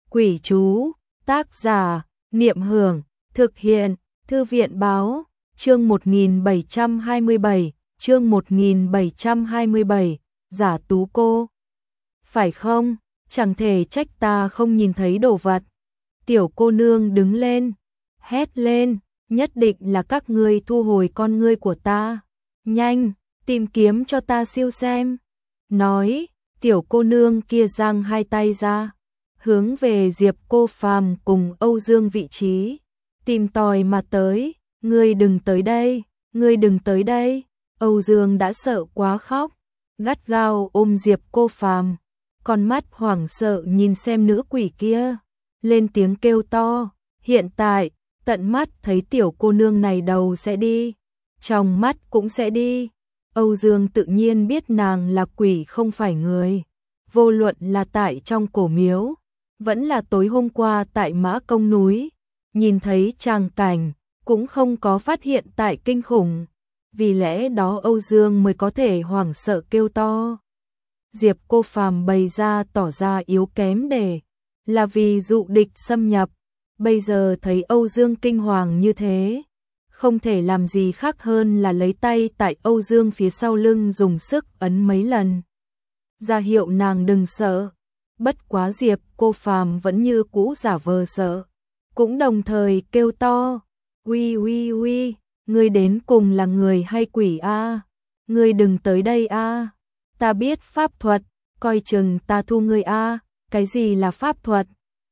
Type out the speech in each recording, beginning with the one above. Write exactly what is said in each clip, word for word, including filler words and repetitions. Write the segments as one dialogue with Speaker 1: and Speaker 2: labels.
Speaker 1: Quỷ chú, tác giả, Niệm Hưởng, thực hiện, Thư viện Báo, chương một nghìn bảy trăm hai mươi bảy, chương một nghìn bảy trăm hai mươi bảy, giả tú cô. Phải không, chẳng thể trách ta không nhìn thấy đồ vật. Tiểu cô nương đứng lên, hét lên, nhất định là các ngươi thu hồi con ngươi của ta. Nhanh, tìm kiếm cho ta siêu xem. Nói, tiểu cô nương kia giang hai tay ra, hướng về Diệp Cô Phàm cùng Âu Dương vị trí, tìm tòi mà tới. Ngươi đừng tới đây, ngươi đừng tới đây. Âu Dương đã sợ quá khóc, gắt gao ôm Diệp Cô Phàm, con mắt hoảng sợ nhìn xem nữ quỷ kia, lên tiếng kêu to. Hiện tại, tận mắt thấy tiểu cô nương này đầu sẽ đi, trong mắt cũng sẽ đi. Âu Dương tự nhiên biết nàng là quỷ không phải người, vô luận là tại trong cổ miếu, vẫn là tối hôm qua tại Mã Công núi, nhìn thấy tràng cảnh, cũng không có phát hiện tại kinh khủng, vì lẽ đó Âu Dương mới có thể hoảng sợ kêu to. Diệp Cô Phàm bày ra tỏ ra yếu kém để, là vì dụ địch xâm nhập, bây giờ thấy Âu Dương kinh hoàng như thế, không thể làm gì khác hơn là lấy tay tại Âu Dương phía sau lưng dùng sức ấn mấy lần, ra hiệu nàng đừng sợ. Bất quá Diệp Cô Phàm vẫn như cũ giả vờ sợ, cũng đồng thời kêu to, uy uy uy, ngươi đến cùng là người hay quỷ a? Ngươi đừng tới đây a, ta biết pháp thuật, coi chừng ta thu ngươi a. Cái gì là pháp thuật?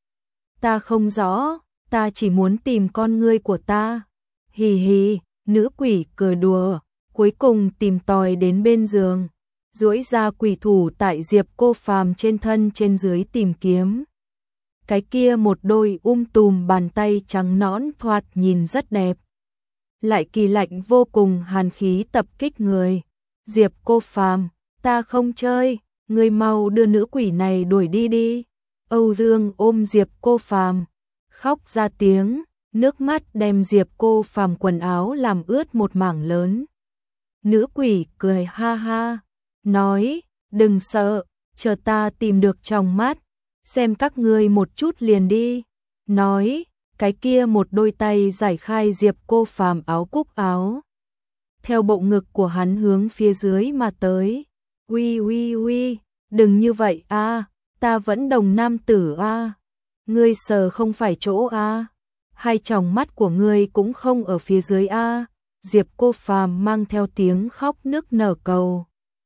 Speaker 1: Ta không rõ, ta chỉ muốn tìm con ngươi của ta. Hì hì, nữ quỷ cười đùa, cuối cùng tìm tòi đến bên giường, duỗi ra quỷ thủ tại Diệp Cô Phàm trên thân trên dưới tìm kiếm. Cái kia một đôi um tùm bàn tay trắng nõn thoạt nhìn rất đẹp, lại kỳ lạnh vô cùng, hàn khí tập kích người. Diệp Cô Phàm, ta không chơi, ngươi mau đưa nữ quỷ này đuổi đi đi. Âu Dương ôm Diệp Cô Phàm, khóc ra tiếng, nước mắt đem Diệp Cô Phàm quần áo làm ướt một mảng lớn. Nữ quỷ cười ha ha, nói, đừng sợ, chờ ta tìm được trong mắt, xem các ngươi một chút liền đi. Nói, cái kia một đôi tay giải khai Diệp Cô Phàm áo cúc áo, theo bộ ngực của hắn hướng phía dưới mà tới. Uy uy uy, đừng như vậy a, ta vẫn đồng nam tử a, ngươi sờ không phải chỗ a, hai tròng mắt của ngươi cũng không ở phía dưới a. Diệp Cô Phàm mang theo tiếng khóc nức nở cầu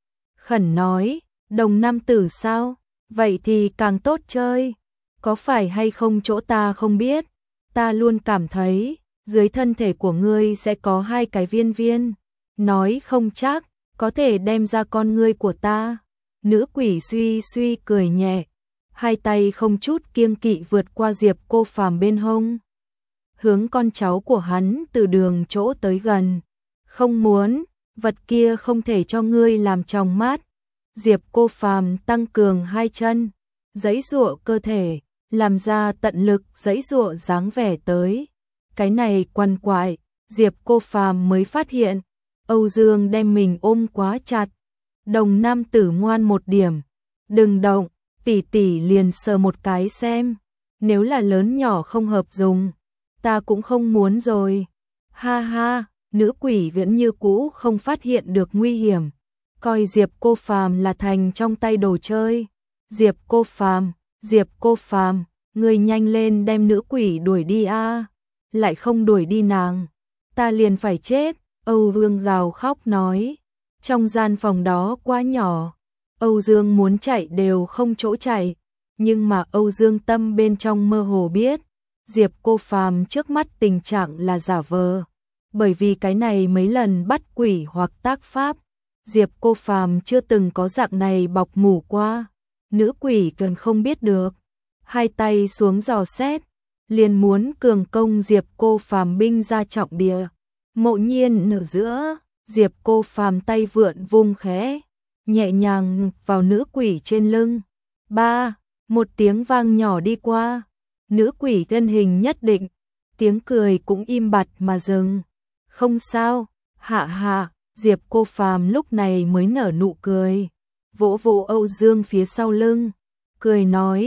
Speaker 1: khẩn nói, đồng nam tử sao? Vậy thì càng tốt chơi, có phải hay không chỗ ta không biết, ta luôn cảm thấy dưới thân thể của ngươi sẽ có hai cái viên viên, nói không chắc có thể đem ra con ngươi của ta. Nữ quỷ suy suy cười nhẹ, hai tay không chút kiêng kỵ vượt qua Diệp Cô Phàm bên hông, hướng con cháu của hắn từ đường chỗ tới gần. Không muốn, vật kia không thể cho ngươi làm trong mắt. Diệp Cô Phàm tăng cường hai chân, giãy giụa cơ thể, làm ra tận lực giãy giụa dáng vẻ tới. Cái này quằn quại, Diệp Cô Phàm mới phát hiện, Âu Dương đem mình ôm quá chặt. Đồng nam tử ngoan một điểm, đừng động, tỷ tỷ liền sờ một cái xem, nếu là lớn nhỏ không hợp dùng, ta cũng không muốn rồi. Ha ha, nữ quỷ vẫn như cũ không phát hiện được nguy hiểm, coi Diệp Cô Phàm là thành trong tay đồ chơi. Diệp Cô Phàm, Diệp Cô Phàm, ngươi nhanh lên đem nữ quỷ đuổi đi a, lại không đuổi đi nàng, ta liền phải chết. Âu Dương gào khóc nói, trong gian phòng đó quá nhỏ, Âu Dương muốn chạy đều không chỗ chạy, nhưng mà Âu Dương tâm bên trong mơ hồ biết, Diệp Cô Phàm trước mắt tình trạng là giả vờ, bởi vì cái này mấy lần bắt quỷ hoặc tác pháp, Diệp Cô Phàm chưa từng có dạng này bọc mủ qua. Nữ quỷ cần không biết được, hai tay xuống dò xét, liền muốn cường công Diệp Cô Phàm binh ra trọng địa. Mộ nhiên nở giữa, Diệp Cô Phàm tay vượn vung khẽ, nhẹ nhàng vào nữ quỷ trên lưng. Ba, một tiếng vang nhỏ đi qua, nữ quỷ thân hình nhất định, tiếng cười cũng im bặt mà dừng. Không sao, hạ hạ, Diệp Cô Phàm lúc này mới nở nụ cười, vỗ vỗ Âu Dương phía sau lưng, cười nói,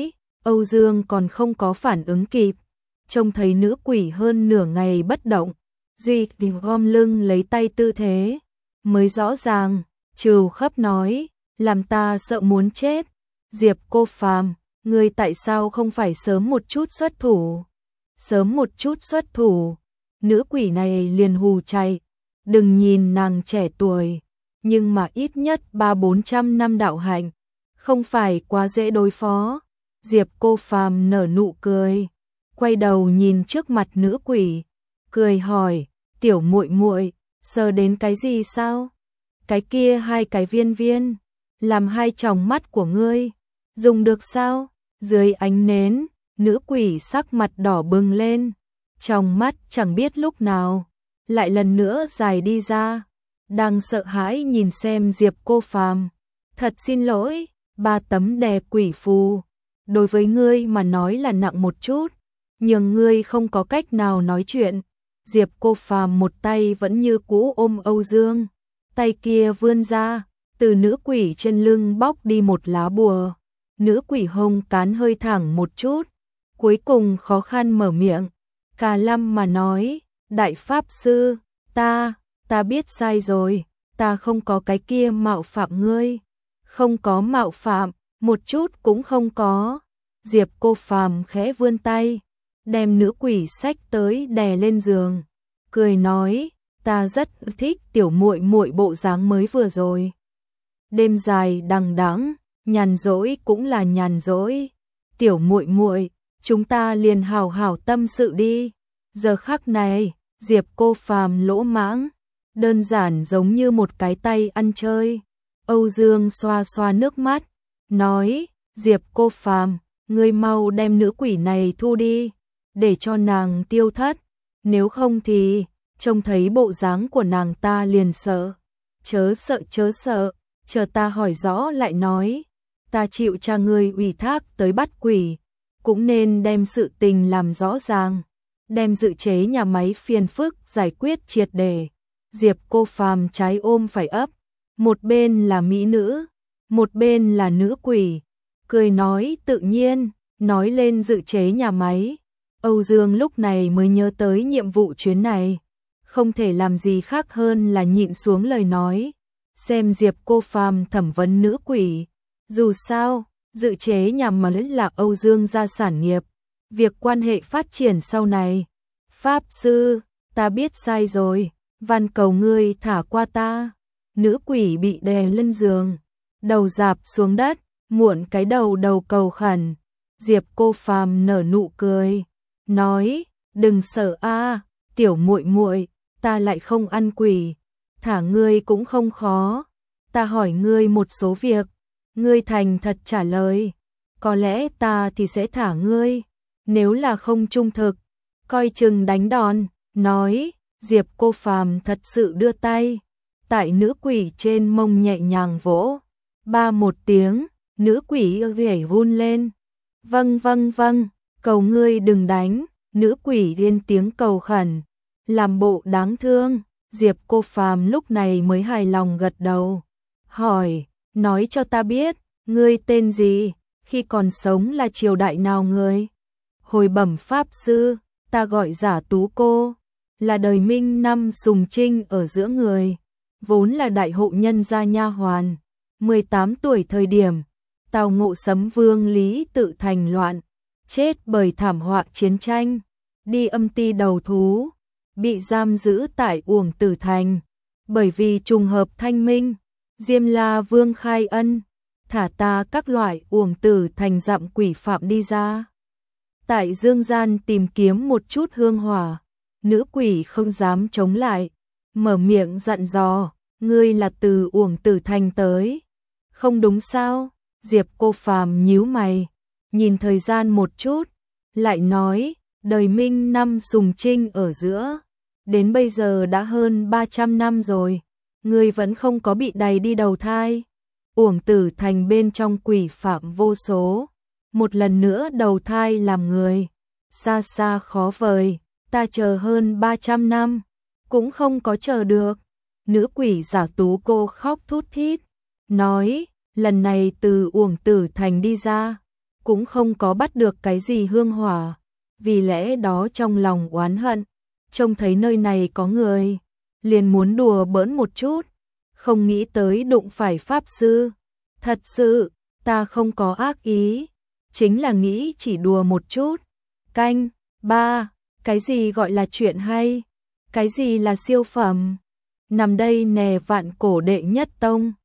Speaker 1: Âu Dương còn không có phản ứng kịp, trông thấy nữ quỷ hơn nửa ngày bất động, Duy tìm gom lưng lấy tay tư thế, mới rõ ràng, trừ khớp nói, làm ta sợ muốn chết. Diệp Cô Phàm, ngươi tại sao không phải sớm một chút xuất thủ? Sớm một chút xuất thủ, nữ quỷ này liền hù chạy, đừng nhìn nàng trẻ tuổi, nhưng mà ít nhất ba bốn trăm năm đạo hạnh, không phải quá dễ đối phó. Diệp Cô Phàm nở nụ cười, quay đầu nhìn trước mặt nữ quỷ, cười hỏi, tiểu muội muội, sờ đến cái gì sao? Cái kia hai cái viên viên, làm hai tròng mắt của ngươi, dùng được sao? Dưới ánh nến, nữ quỷ sắc mặt đỏ bừng lên, trong mắt chẳng biết lúc nào, lại lần nữa dài đi ra, đang sợ hãi nhìn xem Diệp Cô Phàm. Thật xin lỗi, ba tấm đè quỷ phù, đối với ngươi mà nói là nặng một chút, nhưng ngươi không có cách nào nói chuyện. Diệp Cô Phàm một tay vẫn như cũ ôm Âu Dương, tay kia vươn ra, từ nữ quỷ trên lưng bóc đi một lá bùa. Nữ quỷ hông cán hơi thẳng một chút, cuối cùng khó khăn mở miệng, cà lâm mà nói, đại pháp sư, ta, ta biết sai rồi, ta không có cái kia mạo phạm ngươi, không có mạo phạm, một chút cũng không có. Diệp Cô Phàm khẽ vươn tay, đem nữ quỷ xách tới đè lên giường, cười nói, ta rất thích tiểu muội muội bộ dáng mới vừa rồi. Đêm dài đằng đẵng, nhàn rỗi cũng là nhàn rỗi. Tiểu muội muội, chúng ta liền hào hào tâm sự đi. Giờ khắc này, Diệp Cô Phàm lỗ mãng, đơn giản giống như một cái tay ăn chơi. Âu Dương xoa xoa nước mắt, nói, Diệp Cô Phàm, ngươi mau đem nữ quỷ này thu đi, để cho nàng tiêu thất, nếu không thì, trông thấy bộ dáng của nàng ta liền sợ. Chớ sợ chớ sợ, chờ ta hỏi rõ lại nói, ta chịu cha ngươi ủy thác tới bắt quỷ, cũng nên đem sự tình làm rõ ràng, đem dự chế nhà máy phiền phức giải quyết triệt để. Diệp Cô Phàm trái ôm phải ấp, một bên là mỹ nữ, một bên là nữ quỷ, cười nói tự nhiên, nói lên dự chế nhà máy. Âu Dương lúc này mới nhớ tới nhiệm vụ chuyến này, không thể làm gì khác hơn là nhịn xuống lời nói, xem Diệp Cô Phàm thẩm vấn nữ quỷ. Dù sao, dự chế nhà máy là Âu Dương gia sản nghiệp, việc quan hệ phát triển sau này. Pháp sư, ta biết sai rồi, van cầu ngươi thả qua ta. Nữ quỷ bị đè lên giường, đầu rạp xuống đất, muộn cái đầu đầu cầu khẩn. Diệp Cô Phàm nở nụ cười, nói, đừng sợ a, tiểu muội muội, ta lại không ăn quỷ, thả ngươi cũng không khó. Ta hỏi ngươi một số việc, ngươi thành thật trả lời, có lẽ ta thì sẽ thả ngươi, nếu là không trung thực, coi chừng đánh đòn. Nói, Diệp Cô Phàm thật sự đưa tay, tại nữ quỷ trên mông nhẹ nhàng vỗ, ba một tiếng, nữ quỷ ghẻ run lên. Vâng vâng vâng, cầu ngươi đừng đánh, nữ quỷ liên tiếng cầu khẩn, làm bộ đáng thương. Diệp Cô Phàm lúc này mới hài lòng gật đầu, hỏi, nói cho ta biết, ngươi tên gì, khi còn sống là triều đại nào người? Hồi bẩm pháp sư, ta gọi Giả Tú cô, là đời Minh năm Sùng Trinh ở giữa người, vốn là đại hộ nhân gia nha hoàn, mười tám tuổi thời điểm, tào ngộ Sấm Vương Lý Tự Thành loạn, chết bởi thảm họa chiến tranh, đi âm ti đầu thú, bị giam giữ tại Uổng Tử Thành, bởi vì trùng hợp thanh minh, Diêm La Vương khai ân, thả ta các loại Uổng Tử Thành dặm quỷ phạm đi ra. Tại dương gian tìm kiếm một chút hương hỏa, nữ quỷ không dám chống lại, mở miệng dặn dò, ngươi là từ Uổng Tử Thành tới, không đúng sao? Diệp Cô Phàm nhíu mày, nhìn thời gian một chút, lại nói, đời Minh năm Sùng Trinh ở giữa, đến bây giờ đã hơn ba trăm năm rồi, ngươi vẫn không có bị đày đi đầu thai. Uổng Tử Thành bên trong quỷ phạm vô số, một lần nữa đầu thai làm người, xa xa khó vời, ta chờ hơn ba trăm năm, cũng không có chờ được. Nữ quỷ Giả Tú cô khóc thút thít, nói, lần này từ Uổng Tử Thành đi ra, cũng không có bắt được cái gì hương hỏa, vì lẽ đó trong lòng oán hận, trông thấy nơi này có người, liền muốn đùa bỡn một chút, không nghĩ tới đụng phải pháp sư. Thật sự, ta không có ác ý, chính là nghĩ chỉ đùa một chút. Canh ba, cái gì gọi là chuyện hay? Cái gì là siêu phẩm? Nằm đây nè, vạn cổ đệ nhất tông.